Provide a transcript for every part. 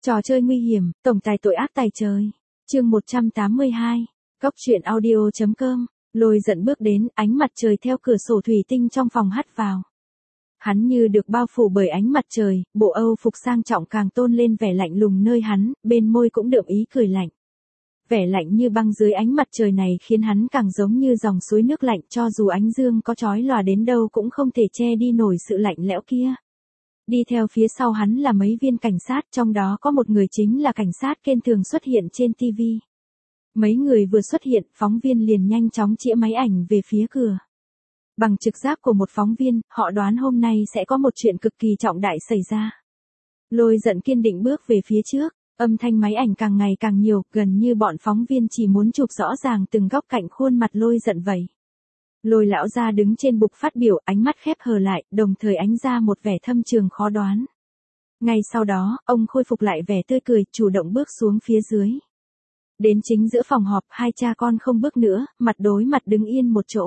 Trò chơi nguy hiểm, tổng tài tội ác tài trời. Chương 182. Góc truyện audio.com. Lôi giận bước đến, ánh mặt trời theo cửa sổ thủy tinh trong phòng hắt vào. Hắn như được bao phủ bởi ánh mặt trời, bộ Âu phục sang trọng càng tôn lên vẻ lạnh lùng nơi hắn, bên môi cũng đượm ý cười lạnh. Vẻ lạnh như băng dưới ánh mặt trời này khiến hắn càng giống như dòng suối nước lạnh, cho dù ánh dương có chói lòa đến đâu cũng không thể che đi nổi sự lạnh lẽo kia. Đi theo phía sau hắn là mấy viên cảnh sát, trong đó có một người chính là cảnh sát Ken thường xuất hiện trên TV. Mấy người vừa xuất hiện, phóng viên liền nhanh chóng chĩa máy ảnh về phía cửa. Bằng trực giác của một phóng viên, họ đoán hôm nay sẽ có một chuyện cực kỳ trọng đại xảy ra. Lôi giận kiên định bước về phía trước, âm thanh máy ảnh càng ngày càng nhiều, gần như bọn phóng viên chỉ muốn chụp rõ ràng từng góc cạnh khuôn mặt Lôi giận vậy. Lôi lão gia đứng trên bục phát biểu, ánh mắt khép hờ lại, đồng thời ánh ra một vẻ thâm trường khó đoán. Ngay sau đó, ông khôi phục lại vẻ tươi cười, chủ động bước xuống phía dưới. Đến chính giữa phòng họp, hai cha con không bước nữa, mặt đối mặt đứng yên một chỗ.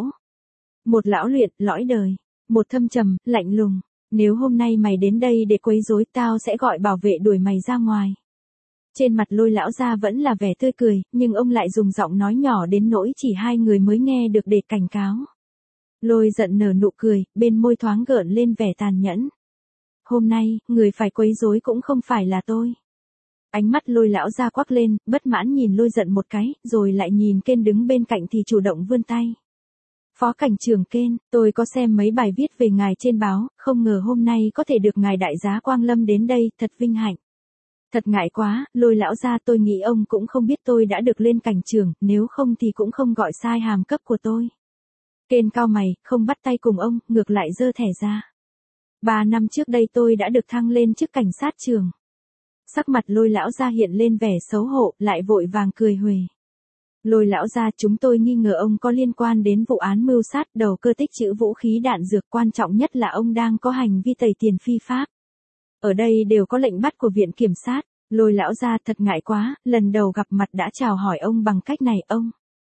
Một lão luyện, lõi đời. Một thâm trầm, lạnh lùng. Nếu hôm nay mày đến đây để quấy rối, tao sẽ gọi bảo vệ đuổi mày ra ngoài. Trên mặt Lôi lão gia vẫn là vẻ tươi cười, nhưng ông lại dùng giọng nói nhỏ đến nỗi chỉ hai người mới nghe được để cảnh cáo. Lôi giận nở nụ cười, bên môi thoáng gợn lên vẻ tàn nhẫn. Hôm nay, người phải quấy rối cũng không phải là tôi. Ánh mắt Lôi lão gia quắc lên, bất mãn nhìn Lôi giận một cái, rồi lại nhìn Ken đứng bên cạnh thì chủ động vươn tay. Phó cảnh trưởng Ken, tôi có xem mấy bài viết về ngài trên báo, không ngờ hôm nay có thể được ngài đại giá Quang Lâm đến đây, thật vinh hạnh. Thật ngại quá, Lôi lão gia, tôi nghĩ ông cũng không biết tôi đã được lên cảnh trưởng, nếu không thì cũng không gọi sai hàm cấp của tôi. Ken cau mày, không bắt tay cùng ông, ngược lại giơ thẻ ra. 3 năm trước đây tôi đã được thăng lên chức cảnh sát trưởng. Sắc mặt Lôi lão gia hiện lên vẻ xấu hổ, lại vội vàng cười huề. Lôi lão gia, chúng tôi nghi ngờ ông có liên quan đến vụ án mưu sát, đầu cơ tích trữ vũ khí đạn dược, quan trọng nhất là ông đang có hành vi tẩy tiền phi pháp. Ở đây đều có lệnh bắt của viện kiểm sát. Lôi lão gia, thật ngại quá, lần đầu gặp mặt đã chào hỏi ông bằng cách này, ông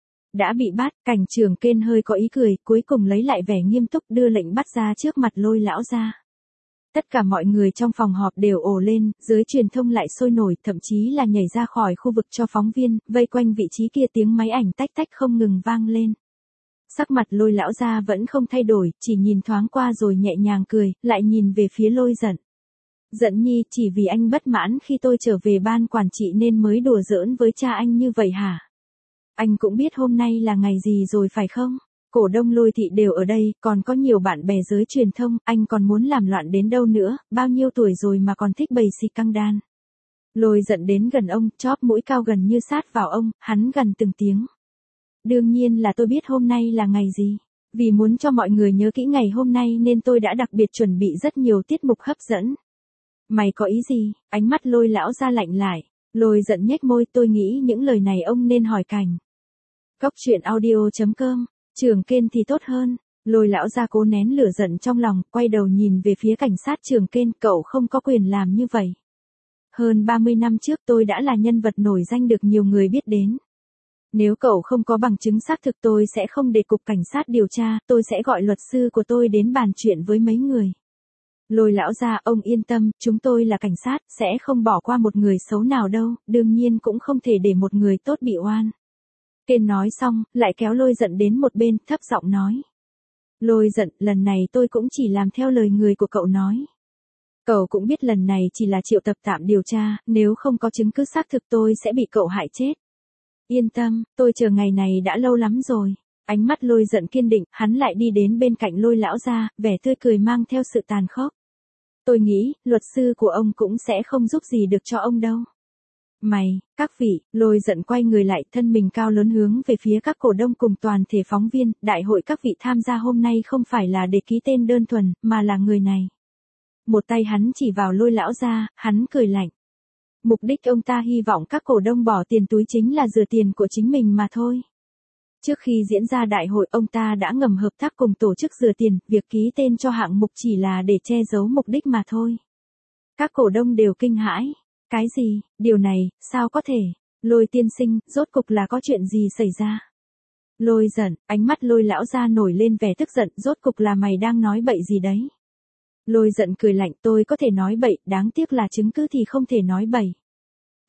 đã bị bắt. Cảnh trưởng Ken hơi có ý cười, cuối cùng lấy lại vẻ nghiêm túc đưa lệnh bắt ra trước mặt Lôi lão gia. Tất cả mọi người trong phòng họp đều ồ lên, giới truyền thông lại sôi nổi, thậm chí là nhảy ra khỏi khu vực cho phóng viên, vây quanh vị trí kia, tiếng máy ảnh tách tách không ngừng vang lên. Sắc mặt Lôi lão gia vẫn không thay đổi, chỉ nhìn thoáng qua rồi nhẹ nhàng cười, lại nhìn về phía Lôi giận. Giận nhi, chỉ vì anh bất mãn khi tôi trở về ban quản trị nên mới đùa giỡn với cha anh như vậy hả? Anh cũng biết hôm nay là ngày gì rồi phải không? Cổ đông Lôi thị đều ở đây, còn có nhiều bạn bè giới truyền thông, anh còn muốn làm loạn đến đâu nữa, bao nhiêu tuổi rồi mà còn thích bày xì căng đan. Lôi giận đến gần ông, chóp mũi cao gần như sát vào ông, hắn gằn từng tiếng. Đương nhiên là tôi biết hôm nay là ngày gì. Vì muốn cho mọi người nhớ kỹ ngày hôm nay nên tôi đã đặc biệt chuẩn bị rất nhiều tiết mục hấp dẫn. Mày có ý gì? Ánh mắt Lôi lão ra lạnh lại. Lôi giận nhếch môi, tôi nghĩ những lời này ông nên hỏi Cảnh. Góc truyện audio.com. Trưởng Ken thì tốt hơn. Lôi lão ra cố nén lửa giận trong lòng, quay đầu nhìn về phía cảnh sát trưởng Ken, cậu không có quyền làm như vậy. Hơn 30 năm trước tôi đã là nhân vật nổi danh được nhiều người biết đến. Nếu cậu không có bằng chứng xác thực tôi sẽ không để cục cảnh sát điều tra, tôi sẽ gọi luật sư của tôi đến bàn chuyện với mấy người. Lôi lão ra, ông yên tâm, chúng tôi là cảnh sát, sẽ không bỏ qua một người xấu nào đâu, đương nhiên cũng không thể để một người tốt bị oan. Ken nói xong, lại kéo Lôi giận đến một bên, thấp giọng nói. Lôi giận, lần này tôi cũng chỉ làm theo lời người của cậu nói. Cậu cũng biết lần này chỉ là triệu tập tạm điều tra, nếu không có chứng cứ xác thực tôi sẽ bị cậu hại chết. Yên tâm, tôi chờ ngày này đã lâu lắm rồi. Ánh mắt Lôi giận kiên định, hắn lại đi đến bên cạnh Lôi lão gia, vẻ tươi cười mang theo sự tàn khốc. Tôi nghĩ, luật sư của ông cũng sẽ không giúp gì được cho ông đâu. Mày, các vị, Lôi giận quay người lại, thân mình cao lớn hướng về phía các cổ đông cùng toàn thể phóng viên, đại hội các vị tham gia hôm nay không phải là để ký tên đơn thuần, mà là người này. Một tay hắn chỉ vào Lôi lão gia, hắn cười lạnh. Mục đích ông ta hy vọng các cổ đông bỏ tiền túi chính là rửa tiền của chính mình mà thôi. Trước khi diễn ra đại hội, ông ta đã ngầm hợp tác cùng tổ chức rửa tiền, việc ký tên cho hạng mục chỉ là để che giấu mục đích mà thôi. Các cổ đông đều kinh hãi. Cái gì? Điều này, sao có thể? Lôi tiên sinh, rốt cục là có chuyện gì xảy ra? Lôi giận, ánh mắt Lôi lão ra nổi lên vẻ tức giận, rốt cục là mày đang nói bậy gì đấy? Lôi giận cười lạnh, tôi có thể nói bậy, đáng tiếc là chứng cứ thì không thể nói bậy.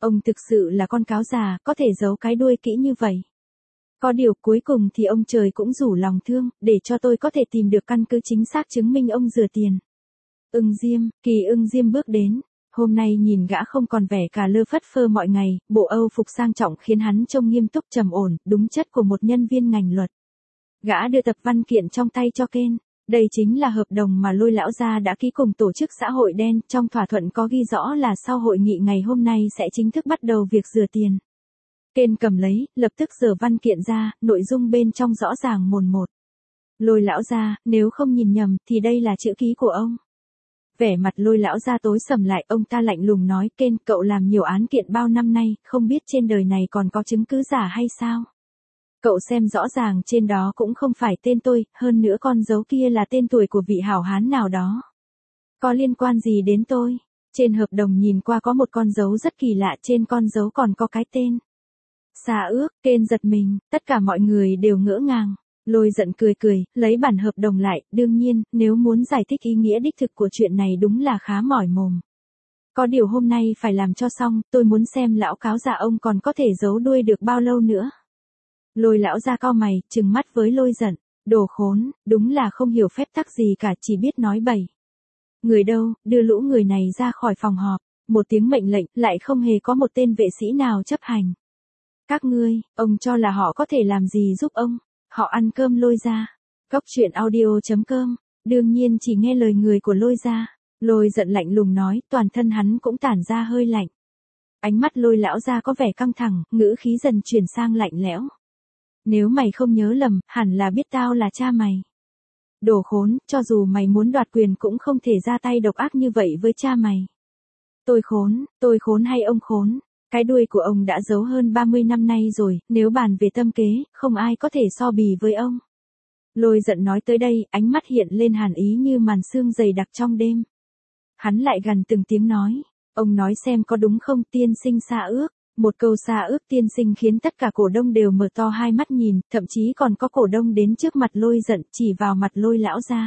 Ông thực sự là con cáo già, có thể giấu cái đuôi kỹ như vậy. Có điều cuối cùng thì ông trời cũng rủ lòng thương, để cho tôi có thể tìm được căn cứ chính xác chứng minh ông rửa tiền. Ưng Diêm, Kỳ Ưng Diêm bước đến. Hôm nay nhìn gã không còn vẻ cà lơ phất phơ mọi ngày, bộ âu phục sang trọng khiến hắn trông nghiêm túc trầm ổn, đúng chất của một nhân viên ngành luật. Gã đưa tập văn kiện trong tay cho Ken. Đây chính là hợp đồng mà Lôi lão gia đã ký cùng tổ chức xã hội đen, trong thỏa thuận có ghi rõ là sau hội nghị ngày hôm nay sẽ chính thức bắt đầu việc rửa tiền. Ken cầm lấy, lập tức giở văn kiện ra, nội dung bên trong rõ ràng mồn một. Lôi lão gia, nếu không nhìn nhầm thì đây là chữ ký của ông. Vẻ mặt Lôi lão gia tối sầm lại, ông ta lạnh lùng nói, Ken, cậu làm nhiều án kiện bao năm nay, không biết trên đời này còn có chứng cứ giả hay sao? Cậu xem rõ ràng trên đó cũng không phải tên tôi, hơn nữa con dấu kia là tên tuổi của vị hảo hán nào đó. Có liên quan gì đến tôi? Trên hợp đồng nhìn qua có một con dấu rất kỳ lạ, trên con dấu còn có cái tên. Sa ước. Ken giật mình, tất cả mọi người đều ngỡ ngàng. Lôi giận cười cười, lấy bản hợp đồng lại, đương nhiên, nếu muốn giải thích ý nghĩa đích thực của chuyện này đúng là khá mỏi mồm. Có điều hôm nay phải làm cho xong, tôi muốn xem lão cáo già ông còn có thể giấu đuôi được bao lâu nữa. Lôi lão ra cau mày, trừng mắt với Lôi giận, đồ khốn, đúng là không hiểu phép tắc gì cả, chỉ biết nói bậy. Người đâu, đưa lũ người này ra khỏi phòng họp, một tiếng mệnh lệnh, lại không hề có một tên vệ sĩ nào chấp hành. Các ngươi, ông cho là họ có thể làm gì giúp ông? Họ ăn cơm Lôi gia. Cốc truyện audio.com, đương nhiên chỉ nghe lời người của Lôi gia. Lôi giận lạnh lùng nói, toàn thân hắn cũng tản ra hơi lạnh. Ánh mắt Lôi lão gia có vẻ căng thẳng, ngữ khí dần chuyển sang lạnh lẽo. Nếu mày không nhớ lầm, hẳn là biết tao là cha mày. Đồ khốn, cho dù mày muốn đoạt quyền cũng không thể ra tay độc ác như vậy với cha mày. Tôi khốn hay ông khốn? Cái đuôi của ông đã giấu hơn 30 năm nay rồi, nếu bàn về tâm kế, không ai có thể so bì với ông. Lôi giận nói tới đây, ánh mắt hiện lên hàn ý như màn sương dày đặc trong đêm. Hắn lại gằn từng tiếng nói, ông nói xem có đúng không, tiên sinh Sa ước. Một câu Sa ước tiên sinh khiến tất cả cổ đông đều mở to hai mắt nhìn, thậm chí còn có cổ đông đến trước mặt Lôi giận, chỉ vào mặt Lôi lão gia.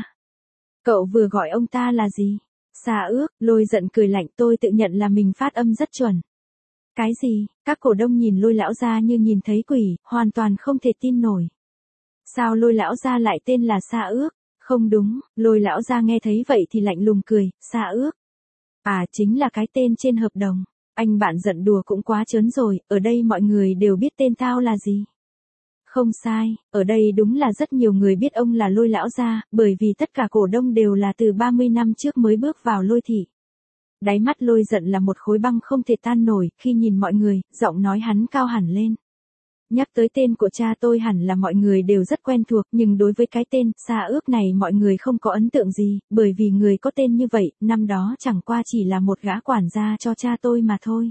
Cậu vừa gọi ông ta là gì? Sa ước. Lôi giận cười lạnh, tôi tự nhận là mình phát âm rất chuẩn. Cái gì? Các cổ đông nhìn Lôi lão gia như nhìn thấy quỷ, hoàn toàn không thể tin nổi. Sao Lôi lão gia lại tên là Sa ước? Không đúng. Lôi lão gia nghe thấy vậy thì lạnh lùng cười, Sa ước. À, chính là cái tên trên hợp đồng. Anh bạn giận đùa cũng quá trớn rồi, ở đây mọi người đều biết tên tao là gì. Không sai, ở đây đúng là rất nhiều người biết ông là Lôi lão gia, bởi vì tất cả cổ đông đều là từ 30 năm trước mới bước vào Lôi thị. Đáy mắt Lôi giận là một khối băng không thể tan nổi, khi nhìn mọi người, giọng nói hắn cao hẳn lên. Nhắc tới tên của cha tôi hẳn là mọi người đều rất quen thuộc, nhưng đối với cái tên Sa ước này mọi người không có ấn tượng gì, bởi vì người có tên như vậy, năm đó chẳng qua chỉ là một gã quản gia cho cha tôi mà thôi.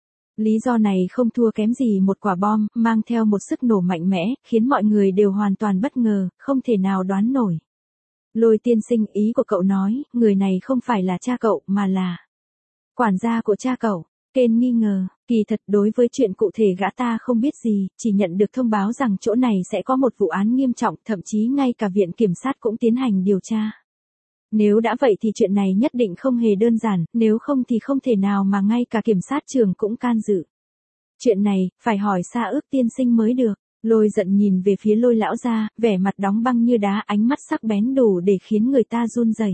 Lý do này không thua kém gì một quả bom, mang theo một sức nổ mạnh mẽ, khiến mọi người đều hoàn toàn bất ngờ, không thể nào đoán nổi. Lôi tiên sinh, ý của cậu nói, người này không phải là cha cậu, mà là quản gia của cha cậu. Ken nghi ngờ, kỳ thật đối với chuyện cụ thể gã ta không biết gì, chỉ nhận được thông báo rằng chỗ này sẽ có một vụ án nghiêm trọng, thậm chí ngay cả viện kiểm sát cũng tiến hành điều tra. Nếu đã vậy thì chuyện này nhất định không hề đơn giản, nếu không thì không thể nào mà ngay cả kiểm sát trưởng cũng can dự. Chuyện này, phải hỏi Sa ước tiên sinh mới được. Lôi giận nhìn về phía Lôi lão gia, vẻ mặt đóng băng như đá, ánh mắt sắc bén đủ để khiến người ta run rẩy.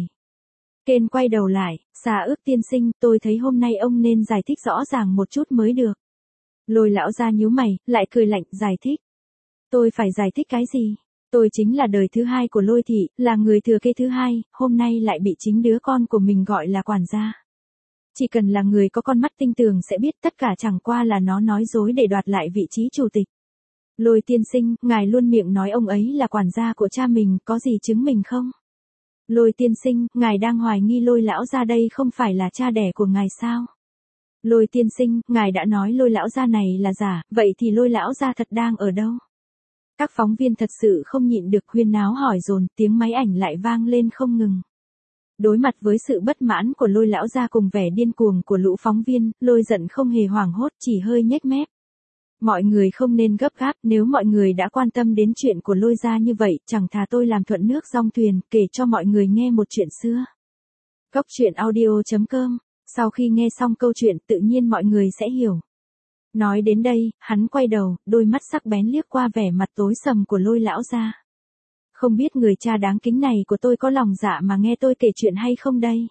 Ken quay đầu lại, Sa ước tiên sinh, tôi thấy hôm nay ông nên giải thích rõ ràng một chút mới được. Lôi lão gia nhíu mày, lại cười lạnh, giải thích. Tôi phải giải thích cái gì? Tôi chính là đời thứ hai của Lôi thị, là người thừa kế thứ hai, hôm nay lại bị chính đứa con của mình gọi là quản gia. Chỉ cần là người có con mắt tinh tường sẽ biết tất cả chẳng qua là nó nói dối để đoạt lại vị trí chủ tịch. Lôi tiên sinh, ngài luôn miệng nói ông ấy là quản gia của cha mình, có gì chứng minh không? Lôi tiên sinh, ngài đang hoài nghi Lôi lão gia đây không phải là cha đẻ của ngài sao? Lôi tiên sinh, ngài đã nói Lôi lão gia này là giả, vậy thì Lôi lão gia thật đang ở đâu? Các phóng viên thật sự không nhịn được huyên náo hỏi dồn, tiếng máy ảnh lại vang lên không ngừng. Đối mặt với sự bất mãn của Lôi lão gia cùng vẻ điên cuồng của lũ phóng viên, Lôi giận không hề hoảng hốt, chỉ hơi nhếch mép. Mọi người không nên gấp gáp, nếu mọi người đã quan tâm đến chuyện của Lôi gia như vậy, chẳng thà tôi làm thuận nước dong thuyền, kể cho mọi người nghe một chuyện xưa. Cốc truyện audio.com, sau khi nghe xong câu chuyện tự nhiên mọi người sẽ hiểu. Nói đến đây, hắn quay đầu, đôi mắt sắc bén liếc qua vẻ mặt tối sầm của Lôi lão gia. Không biết người cha đáng kính này của tôi có lòng dạ mà nghe tôi kể chuyện hay không đây?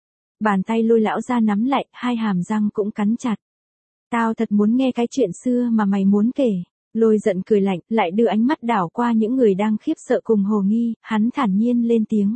Bàn tay Lôi lão gia nắm lại, hai hàm răng cũng cắn chặt. Tao thật muốn nghe cái chuyện xưa mà mày muốn kể. Lôi giận cười lạnh, lại đưa ánh mắt đảo qua những người đang khiếp sợ cùng hồ nghi, hắn thản nhiên lên tiếng.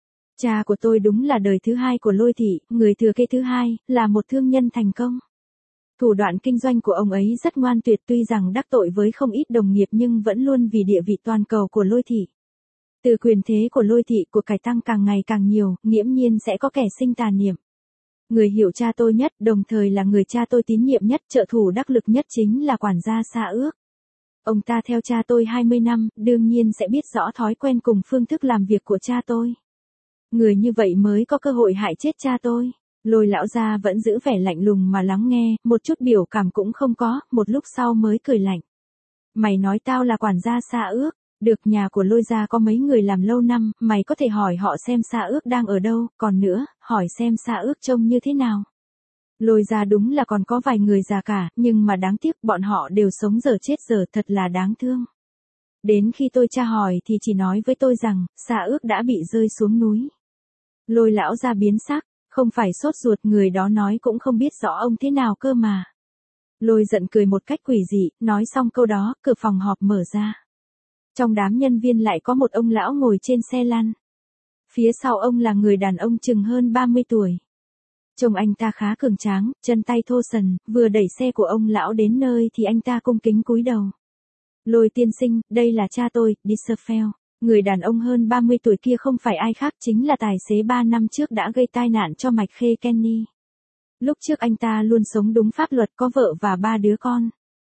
Cha của tôi đúng là đời thứ hai của Lôi thị, người thừa kế thứ hai, là một thương nhân thành công. Thủ đoạn kinh doanh của ông ấy rất ngoan tuyệt, tuy rằng đắc tội với không ít đồng nghiệp nhưng vẫn luôn vì địa vị toàn cầu của Lôi thị. Từ quyền thế của Lôi thị của cải tăng càng ngày càng nhiều, nghiễm nhiên sẽ có kẻ sinh tà niệm. Người hiểu cha tôi nhất, đồng thời là người cha tôi tín nhiệm nhất, trợ thủ đắc lực nhất chính là quản gia Sa Ước. Ông ta theo cha tôi 20 năm, đương nhiên sẽ biết rõ thói quen cùng phương thức làm việc của cha tôi. Người như vậy mới có cơ hội hại chết cha tôi. Lôi lão gia vẫn giữ vẻ lạnh lùng mà lắng nghe, một chút biểu cảm cũng không có, một lúc sau mới cười lạnh. Mày nói tao là quản gia Sa Ước, được, nhà của Lôi gia có mấy người làm lâu năm, mày có thể hỏi họ xem Sa Ước đang ở đâu, còn nữa, hỏi xem Sa Ước trông như thế nào. Lôi gia đúng là còn có vài người già cả, nhưng mà đáng tiếc bọn họ đều sống dở chết dở, thật là đáng thương. Đến khi tôi tra hỏi thì chỉ nói với tôi rằng, Sa Ước đã bị rơi xuống núi. Lôi lão gia biến sắc, không phải sốt ruột, người đó nói cũng không biết rõ ông thế nào cơ mà. Lôi giận cười một cách quỷ dị, nói xong câu đó, cửa phòng họp mở ra. Trong đám nhân viên lại có một ông lão ngồi trên xe lăn. Phía sau ông là người đàn ông chừng hơn 30 tuổi. Trông anh ta khá cường tráng, chân tay thô sần, vừa đẩy xe của ông lão đến nơi thì anh ta cung kính cúi đầu. Lôi tiên sinh, đây là cha tôi, Disselfeld. Người đàn ông hơn 30 tuổi kia không phải ai khác, chính là tài xế 3 năm trước đã gây tai nạn cho Mạch Khê Kenny. Lúc trước anh ta luôn sống đúng pháp luật, có vợ và 3 đứa con.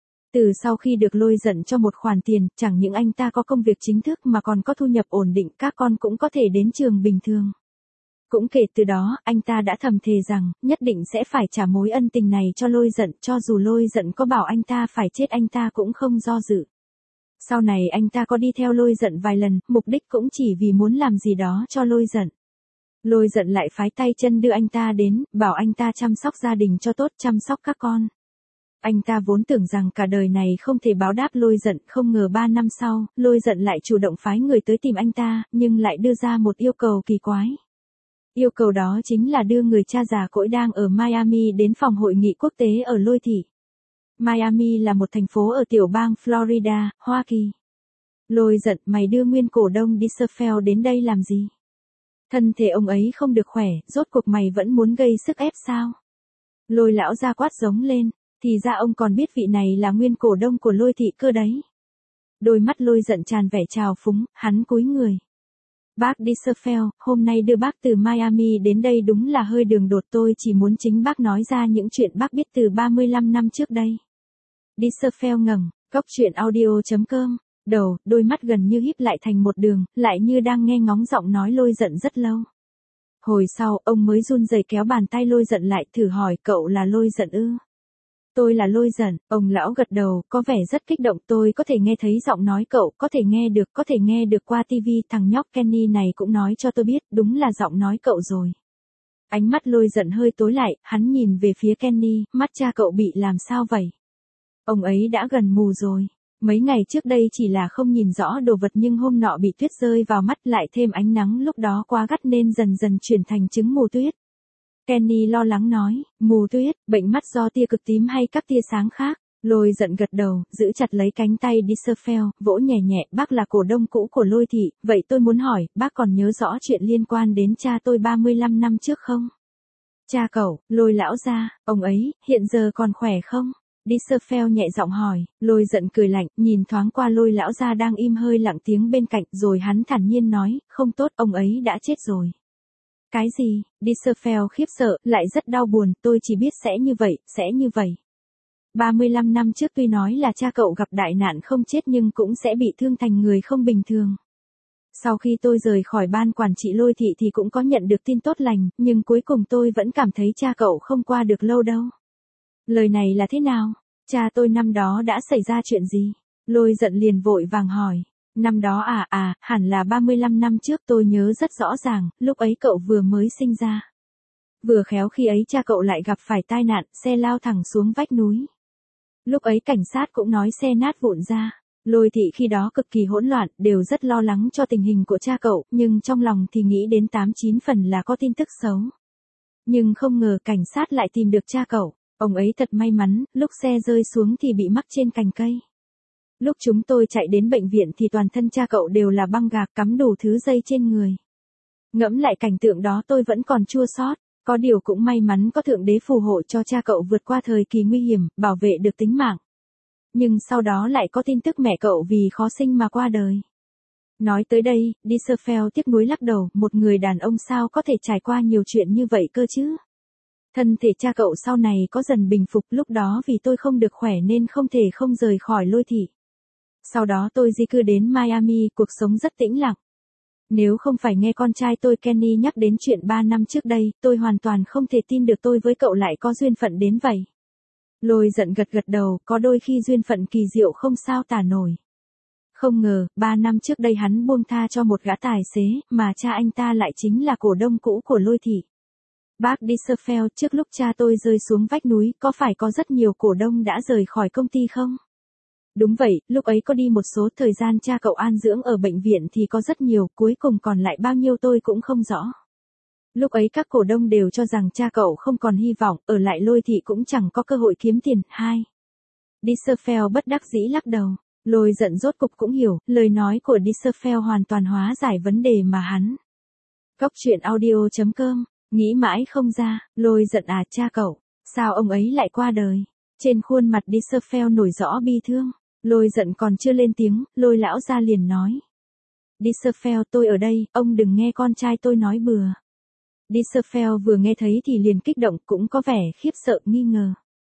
Từ sau khi được Lôi giận cho một khoản tiền, chẳng những anh ta có công việc chính thức mà còn có thu nhập ổn định, các con cũng có thể đến trường bình thường. Cũng kể từ đó, anh ta đã thầm thề rằng, nhất định sẽ phải trả mối ân tình này cho Lôi giận, cho dù Lôi giận có bảo anh ta phải chết anh ta cũng không do dự. Sau này anh ta có đi theo Lôi giận vài lần, mục đích cũng chỉ vì muốn làm gì đó cho Lôi giận. Lôi giận lại phái tay chân đưa anh ta đến, bảo anh ta chăm sóc gia đình cho tốt, chăm sóc các con. Anh ta vốn tưởng rằng cả đời này không thể báo đáp Lôi giận, không ngờ 3 năm sau, Lôi giận lại chủ động phái người tới tìm anh ta, nhưng lại đưa ra một yêu cầu kỳ quái. Yêu cầu đó chính là đưa người cha già cỗi đang ở Miami đến phòng hội nghị quốc tế ở Lôi thị. Miami là một thành phố ở tiểu bang Florida, Hoa Kỳ. Lôi giận, mày đưa nguyên cổ đông Disselfeld đến đây làm gì? Thân thể ông ấy không được khỏe, rốt cuộc mày vẫn muốn gây sức ép sao? Lôi lão ra quát giống lên, thì ra ông còn biết vị này là nguyên cổ đông của Lôi thị cơ đấy. Đôi mắt Lôi giận tràn vẻ trào phúng, hắn cúi người. Bác Disselfeld, hôm nay đưa bác từ Miami đến đây đúng là hơi đường đột, tôi chỉ muốn chính bác nói ra những chuyện bác biết từ 35 năm trước đây. Disselfeld ngẩng, cốc truyện audio.com, đầu, đôi mắt gần như híp lại thành một đường, lại như đang nghe ngóng giọng nói Lôi giận rất lâu. Hồi sau, ông mới run rẩy kéo bàn tay Lôi giận lại, thử hỏi, cậu là Lôi giận ư? Tôi là Lôi giận, ông lão gật đầu, có vẻ rất kích động, tôi có thể nghe thấy giọng nói cậu, có thể nghe được qua TV, thằng nhóc Kenny này cũng nói cho tôi biết, đúng là giọng nói cậu rồi. Ánh mắt Lôi giận hơi tối lại, hắn nhìn về phía Kenny, mắt cha cậu bị làm sao vậy? Ông ấy đã gần mù rồi. Mấy ngày trước đây chỉ là không nhìn rõ đồ vật nhưng hôm nọ bị tuyết rơi vào mắt, lại thêm ánh nắng lúc đó quá gắt nên dần dần chuyển thành chứng mù tuyết. Kenny lo lắng nói, mù tuyết, bệnh mắt do tia cực tím hay các tia sáng khác? Lôi giận gật đầu, giữ chặt lấy cánh tay Disselfeld, vỗ nhẹ nhẹ, bác là cổ đông cũ của Lôi thị, vậy tôi muốn hỏi, bác còn nhớ rõ chuyện liên quan đến cha tôi 35 năm trước không? Cha cậu, Lôi lão gia, ông ấy, hiện giờ còn khỏe không? Disselfeld nhẹ giọng hỏi, Lôi giận cười lạnh, nhìn thoáng qua Lôi lão gia đang im hơi lặng tiếng bên cạnh, rồi hắn thản nhiên nói, không tốt, ông ấy đã chết rồi. Cái gì? Disselfeld khiếp sợ, lại rất đau buồn, tôi chỉ biết sẽ như vậy. 35 năm trước tuy nói là cha cậu gặp đại nạn không chết nhưng cũng sẽ bị thương thành người không bình thường. Sau khi tôi rời khỏi ban quản trị Lôi thị thì cũng có nhận được tin tốt lành, nhưng cuối cùng tôi vẫn cảm thấy cha cậu không qua được lâu đâu. Lời này là thế nào? Cha tôi năm đó đã xảy ra chuyện gì? Lôi giận liền vội vàng hỏi. Năm đó hẳn là 35 năm trước, tôi nhớ rất rõ ràng, lúc ấy cậu vừa mới sinh ra. Vừa khéo khi ấy cha cậu lại gặp phải tai nạn, xe lao thẳng xuống vách núi. Lúc ấy cảnh sát cũng nói xe nát vụn ra. Lôi thị khi đó cực kỳ hỗn loạn, đều rất lo lắng cho tình hình của cha cậu, nhưng trong lòng thì nghĩ đến 8-9 phần là có tin tức xấu. Nhưng không ngờ cảnh sát lại tìm được cha cậu. Ông ấy thật may mắn, lúc xe rơi xuống thì bị mắc trên cành cây. Lúc chúng tôi chạy đến bệnh viện thì toàn thân cha cậu đều là băng gạc cắm đủ thứ dây trên người. Ngẫm lại cảnh tượng đó tôi vẫn còn chua xót. Có điều cũng may mắn có Thượng Đế phù hộ cho cha cậu vượt qua thời kỳ nguy hiểm, bảo vệ được tính mạng. Nhưng sau đó lại có tin tức mẹ cậu vì khó sinh mà qua đời. Nói tới đây, Dieselfeld tiếc nuối lắc đầu, một người đàn ông sao có thể trải qua nhiều chuyện như vậy cơ chứ? Thân thể cha cậu sau này có dần bình phục, lúc đó vì tôi không được khỏe nên không thể không rời khỏi Lôi thị. Sau đó tôi di cư đến Miami, cuộc sống rất tĩnh lặng. Nếu không phải nghe con trai tôi Kenny nhắc đến chuyện 3 năm trước đây, tôi hoàn toàn không thể tin được tôi với cậu lại có duyên phận đến vậy. Lôi giận gật gật đầu, có đôi khi duyên phận kỳ diệu không sao tả nổi. Không ngờ, 3 năm trước đây hắn buông tha cho một gã tài xế, mà cha anh ta lại chính là cổ đông cũ của Lôi thị. Bác Dieselfeld, trước lúc cha tôi rơi xuống vách núi, có phải có rất nhiều cổ đông đã rời khỏi công ty không? Đúng vậy, lúc ấy có đi một số thời gian cha cậu an dưỡng ở bệnh viện thì có rất nhiều, cuối cùng còn lại bao nhiêu tôi cũng không rõ. Lúc ấy các cổ đông đều cho rằng cha cậu không còn hy vọng, ở lại Lôi thị cũng chẳng có cơ hội kiếm tiền. Dieselfeld bất đắc dĩ lắc đầu. Lôi giận rốt cục cũng hiểu, lời nói của Dieselfeld hoàn toàn hóa giải vấn đề mà hắn. Góc truyện audio.com, nghĩ mãi không ra, Lôi giận à, cha cậu, sao ông ấy lại qua đời? Trên khuôn mặt Dieselfeld nổi rõ bi thương. Lôi giận còn chưa lên tiếng, Lôi lão ra liền nói. Dieselfeld, tôi ở đây, ông đừng nghe con trai tôi nói bừa. Dieselfeld vừa nghe thấy thì liền kích động, cũng có vẻ khiếp sợ nghi ngờ.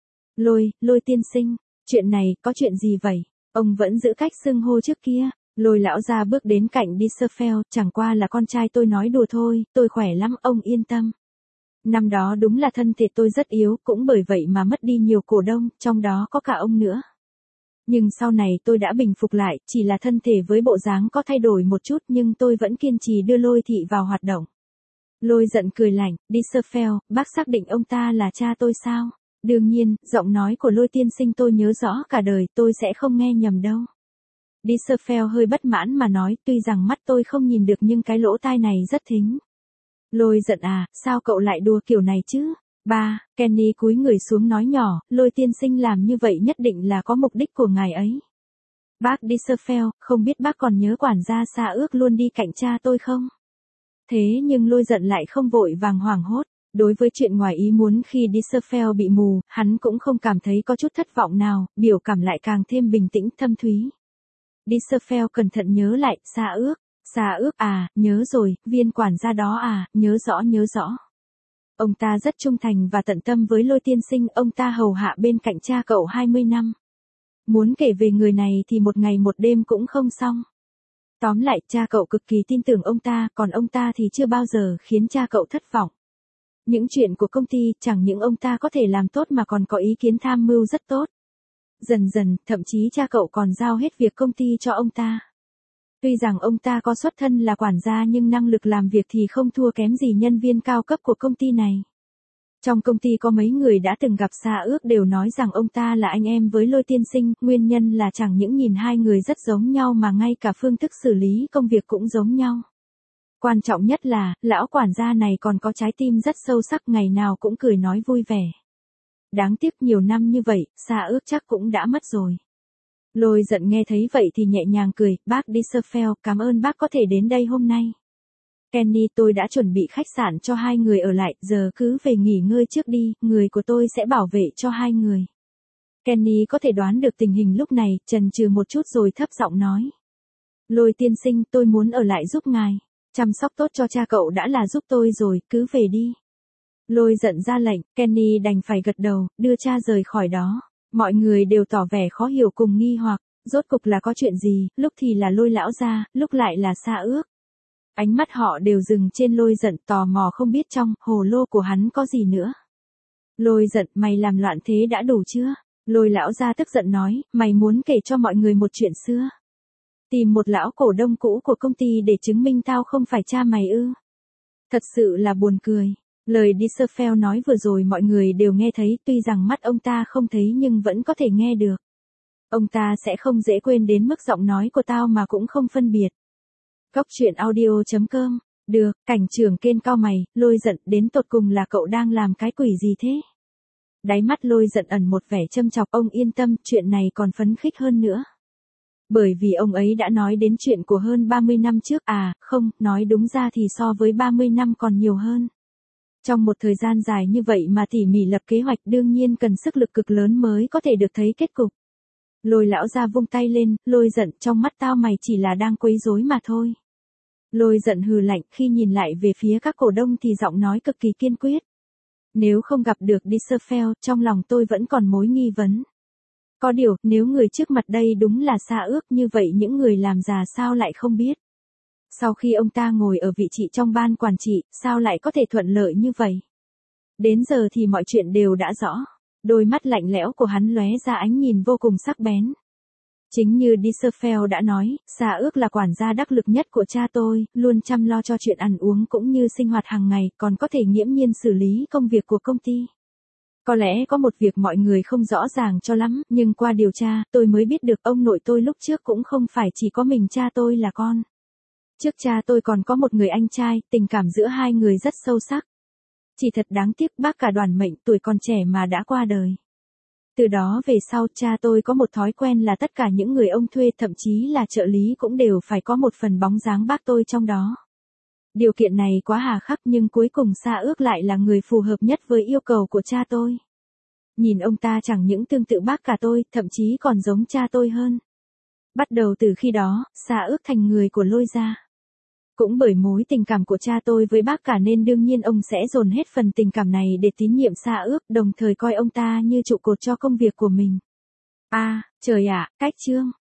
Lôi tiên sinh, chuyện này, có chuyện gì vậy? Ông vẫn giữ cách xưng hô trước kia. Lôi lão ra bước đến cạnh Dieselfeld, chẳng qua là con trai tôi nói đùa thôi, tôi khỏe lắm, ông yên tâm. Năm đó đúng là thân thể tôi rất yếu, cũng bởi vậy mà mất đi nhiều cổ đông, trong đó có cả ông nữa. Nhưng sau này tôi đã bình phục lại, chỉ là thân thể với bộ dáng có thay đổi một chút nhưng tôi vẫn kiên trì đưa Lôi thị vào hoạt động. Lôi giận cười lạnh, Dieselfeld, bác xác định ông ta là cha tôi sao? Đương nhiên, giọng nói của Lôi tiên sinh tôi nhớ rõ cả đời, tôi sẽ không nghe nhầm đâu. Dieselfeld hơi bất mãn mà nói, tuy rằng mắt tôi không nhìn được nhưng cái lỗ tai này rất thính. Lôi giận à, sao cậu lại đùa kiểu này chứ? Ba, Kenny cúi người xuống nói nhỏ, Lôi tiên sinh làm như vậy nhất định là có mục đích của ngài ấy. Bác Dieselfeld, không biết bác còn nhớ quản gia Sa Ước luôn đi cạnh cha tôi không? Thế nhưng Lôi giận lại không vội vàng hoảng hốt. Đối với chuyện ngoài ý muốn khi Dieselfeld bị mù, hắn cũng không cảm thấy có chút thất vọng nào, biểu cảm lại càng thêm bình tĩnh thâm thúy. Dieselfeld cẩn thận nhớ lại, Sa Ước à, nhớ rồi, viên quản gia đó à, nhớ rõ. Ông ta rất trung thành và tận tâm với Lôi tiên sinh, ông ta hầu hạ bên cạnh cha cậu 20 năm. Muốn kể về người này thì một ngày một đêm cũng không xong. Tóm lại, cha cậu cực kỳ tin tưởng ông ta, còn ông ta thì chưa bao giờ khiến cha cậu thất vọng. Những chuyện của công ty, chẳng những ông ta có thể làm tốt mà còn có ý kiến tham mưu rất tốt. Dần dần, thậm chí cha cậu còn giao hết việc công ty cho ông ta. Tuy rằng ông ta có xuất thân là quản gia nhưng năng lực làm việc thì không thua kém gì nhân viên cao cấp của công ty này. Trong công ty có mấy người đã từng gặp Sa Ước đều nói rằng ông ta là anh em với Lôi tiên sinh, nguyên nhân là chẳng những nhìn hai người rất giống nhau mà ngay cả phương thức xử lý công việc cũng giống nhau. Quan trọng nhất là, lão quản gia này còn có trái tim rất sâu sắc, ngày nào cũng cười nói vui vẻ. Đáng tiếc nhiều năm như vậy, Sa Ước chắc cũng đã mất rồi. Lôi giận nghe thấy vậy thì nhẹ nhàng cười, bác Dieselfeld, cảm ơn bác có thể đến đây hôm nay. Kenny, tôi đã chuẩn bị khách sạn cho hai người ở lại, giờ cứ về nghỉ ngơi trước đi, người của tôi sẽ bảo vệ cho hai người. Kenny có thể đoán được tình hình lúc này, chần chừ một chút rồi thấp giọng nói. Lôi tiên sinh, tôi muốn ở lại giúp ngài. Chăm sóc tốt cho cha cậu đã là giúp tôi rồi, cứ về đi. Lôi giận ra lệnh, Kenny đành phải gật đầu, đưa cha rời khỏi đó. Mọi người đều tỏ vẻ khó hiểu cùng nghi hoặc, rốt cục là có chuyện gì, lúc thì là Lôi lão gia, lúc lại là Sa Ước. Ánh mắt họ đều dừng trên Lôi giận, tò mò không biết trong hồ lô của hắn có gì nữa. Lôi giận, mày làm loạn thế đã đủ chưa? Lôi lão gia tức giận nói, mày muốn kể cho mọi người một chuyện xưa. Tìm một lão cổ đông cũ của công ty để chứng minh tao không phải cha mày ư? Thật sự là buồn cười. Lời Dieselfeld nói vừa rồi mọi người đều nghe thấy, tuy rằng mắt ông ta không thấy nhưng vẫn có thể nghe được. Ông ta sẽ không dễ quên đến mức giọng nói của tao mà cũng không phân biệt. Góc truyện audio.com. Được, cảnh trưởng Kên cau mày, Lôi Giận, đến tột cùng là cậu đang làm cái quỷ gì thế? Đáy mắt Lôi Giận ẩn một vẻ châm chọc, ông yên tâm, chuyện này còn phấn khích hơn nữa. Bởi vì ông ấy đã nói đến chuyện của hơn 30 năm trước, không, nói đúng ra thì so với 30 năm còn nhiều hơn. Trong một thời gian dài như vậy mà tỉ mỉ lập kế hoạch đương nhiên cần sức lực cực lớn mới có thể được thấy kết cục. Lôi lão ra vung tay lên, Lôi Giận, trong mắt tao mày chỉ là đang quấy rối mà thôi. Lôi Giận hừ lạnh, khi nhìn lại về phía các cổ đông thì giọng nói cực kỳ kiên quyết. Nếu không gặp được Dieselfeld, trong lòng tôi vẫn còn mối nghi vấn. Có điều, nếu người trước mặt đây đúng là Sa Ước, như vậy những người làm già sao lại không biết. Sau khi ông ta ngồi ở vị trí trong ban quản trị, sao lại có thể thuận lợi như vậy? Đến giờ thì mọi chuyện đều đã rõ. Đôi mắt lạnh lẽo của hắn lóe ra ánh nhìn vô cùng sắc bén. Chính như Dieselfeld đã nói, Sa Ước là quản gia đắc lực nhất của cha tôi, luôn chăm lo cho chuyện ăn uống cũng như sinh hoạt hàng ngày, còn có thể nghiễm nhiên xử lý công việc của công ty. Có lẽ có một việc mọi người không rõ ràng cho lắm, nhưng qua điều tra, tôi mới biết được ông nội tôi lúc trước cũng không phải chỉ có mình cha tôi là con. Trước cha tôi còn có một người anh trai, tình cảm giữa hai người rất sâu sắc. Chỉ thật đáng tiếc bác cả Đoàn Mệnh tuổi còn trẻ mà đã qua đời. Từ đó về sau cha tôi có một thói quen là tất cả những người ông thuê, thậm chí là trợ lý cũng đều phải có một phần bóng dáng bác tôi trong đó. Điều kiện này quá hà khắc nhưng cuối cùng Sa Ước lại là người phù hợp nhất với yêu cầu của cha tôi. Nhìn ông ta chẳng những tương tự bác cả tôi, thậm chí còn giống cha tôi hơn. Bắt đầu từ khi đó, Sa Ước thành người của Lôi gia. Cũng bởi mối tình cảm của cha tôi với bác cả nên đương nhiên ông sẽ dồn hết phần tình cảm này để tín nhiệm Sa Ước, đồng thời coi ông ta như trụ cột cho công việc của mình. Trời ạ, cách chương.